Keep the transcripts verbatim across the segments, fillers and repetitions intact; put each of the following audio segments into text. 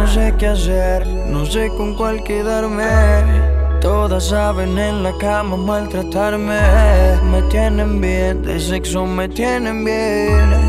no sé qué hacer, no sé con cuál quedarme. Todas saben en la cama maltratarme. Me tienen bien, de sexo me tienen bien.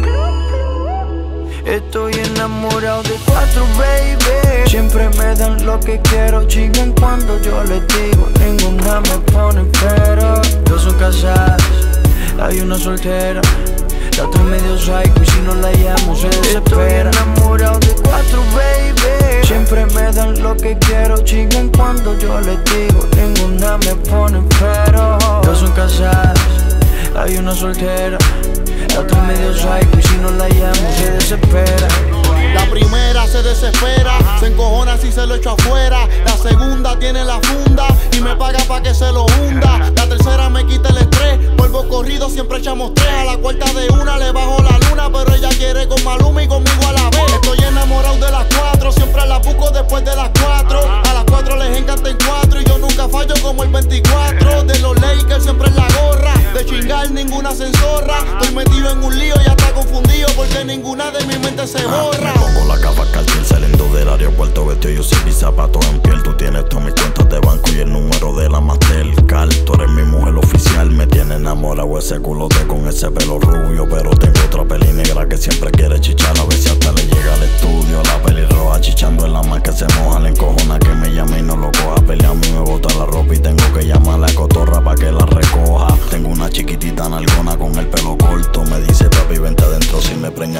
Estoy enamorado de cuatro, baby. Siempre me dan lo que quiero, chingan cuando yo les digo. Ninguna me pone pero. Dos son casadas, hay una soltera. La otra es medio psycho y si no la llamo se desespera. Estoy enamorado de cuatro, baby. Siempre me dan lo que quiero, chingan cuando yo les digo. Ninguna me pone pero. Dos son casadas, hay una soltera. La otra es medio psycho y si no la llamo se desespera. La primera se desespera, se encojona si se lo echo afuera. La segunda tiene la funda y me paga pa' que se lo hunda. La tercera me quita el estrés, vuelvo corrido, siempre echamos tres. A la cuarta de una le bajo la luna, pero ella quiere con Maluma y conmigo a la vez. Estoy enamorado de las cuatro, siempre las busco después de las cuatro. A las cuatro les encanta en cuatro y yo nunca fallo como el veinticuatro. De los Lakers siempre en la gorra, de chingar ninguna se enzorra. Estoy metido en un lío, ya está confundido porque ninguna de mi mente se borra. Pongo la capa cartel saliendo del aeropuerto, vestido yo sin mis zapatos en piel. Tú tienes todas mis cuentas de banco y el número de la Mastercard. Tú eres mi mujer oficial, me tiene enamorado ese culote con ese pelo rubio. Pero tengo otra peli negra que siempre quiere chichar. A ver si hasta le llega al estudio. La peli roja chichando en la más que se moja. Le encojona que me llame y no lo coja. Pelea a mí me bota la ropa y tengo que llamar a la cotorra pa' que la recoja. Tengo una chiquitita nalgona con el pelo corto. Me dice papi vente adentro si me preña.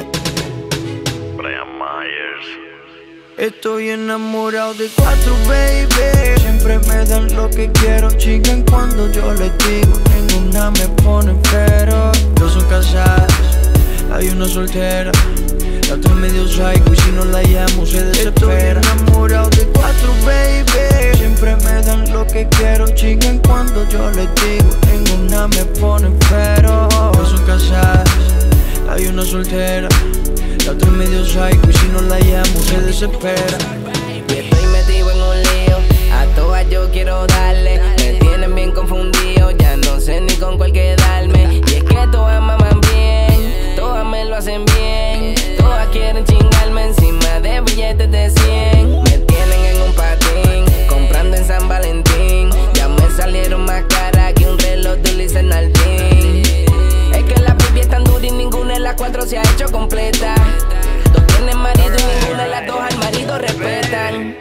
Estoy enamorado de cuatro, baby. Siempre me dan lo que quiero, chingan cuando yo les digo. Ninguna me pone pero. Dos son casadas, hay una soltera. La otra es medio psycho y si no la llamo se desespera. Estoy enamorado de cuatro, baby. Siempre me dan lo que quiero, chingan cuando yo les digo. Ninguna me pone pero. Dos son casadas, hay una soltera. La otra es medio psycho y si no la llamo se desespera. Y estoy metido en un lío, a todas yo quiero darle. Me tienen bien confundido, ya no sé ni con cuál quedarme. Y es que todas maman bien, todas me lo hacen bien. Todas quieren chingarme encima de billetes de cien. Me tienen en un patín, comprando en San Valentín. Ya me salieron más caras que un reloj de Luis Nardín. Es que la baby es tan dura y ninguna de las cuatro se ha hecho completa. Dos tienen marido y ninguna de las dos al marido respetan.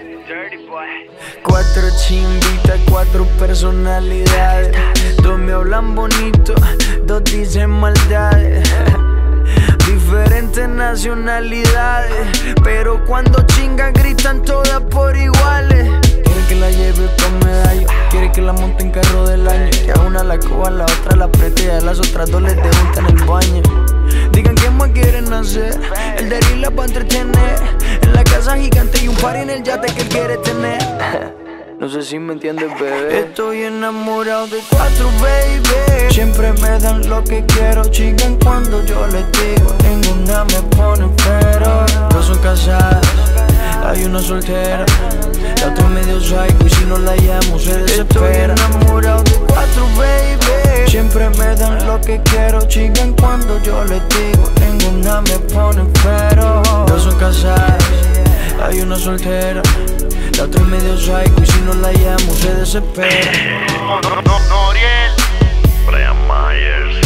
Cuatro chimbitas, cuatro personalidades. Dos me hablan bonito, dos dicen maldades. Diferentes nacionalidades, pero cuando chingan gritan todas por iguales. Quiere que la lleve con medallo, quiere que la monte en carro del año. Que a una la coja, a la otra la apriete y a las otras dos les debuta en el baño. Digan qué más quieren hacer, el de la va a entretener. En la casa gigante y un party en el yate que él quiere tener. No sé si me entiendes, bebé. Estoy enamorado de cuatro, baby. Siempre me dan lo que quiero, chingan cuando yo les digo. Ninguna me pone pero. Dos son casadas, hay una soltera. La otra es medio psycho y si no la llamo se desespera. Estoy enamorado de cuatro, baby. Siempre me dan lo que quiero, chingan cuando yo les digo. Ninguna me pone pero. Dos son casadas, hay una soltera. La otra es medio psycho y si no la llamo se desespera. No, no, no, Noriel, Brian Myers,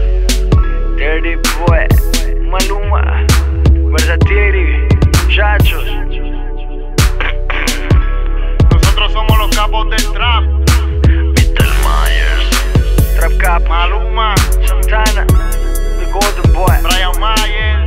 Dirty Boy, Maluma, Versatiri, Chachos. nosotros somos los capos del trap. mister Myers, Trap Cap, Maluma, Santana, The Golden Boy. Brian Myers.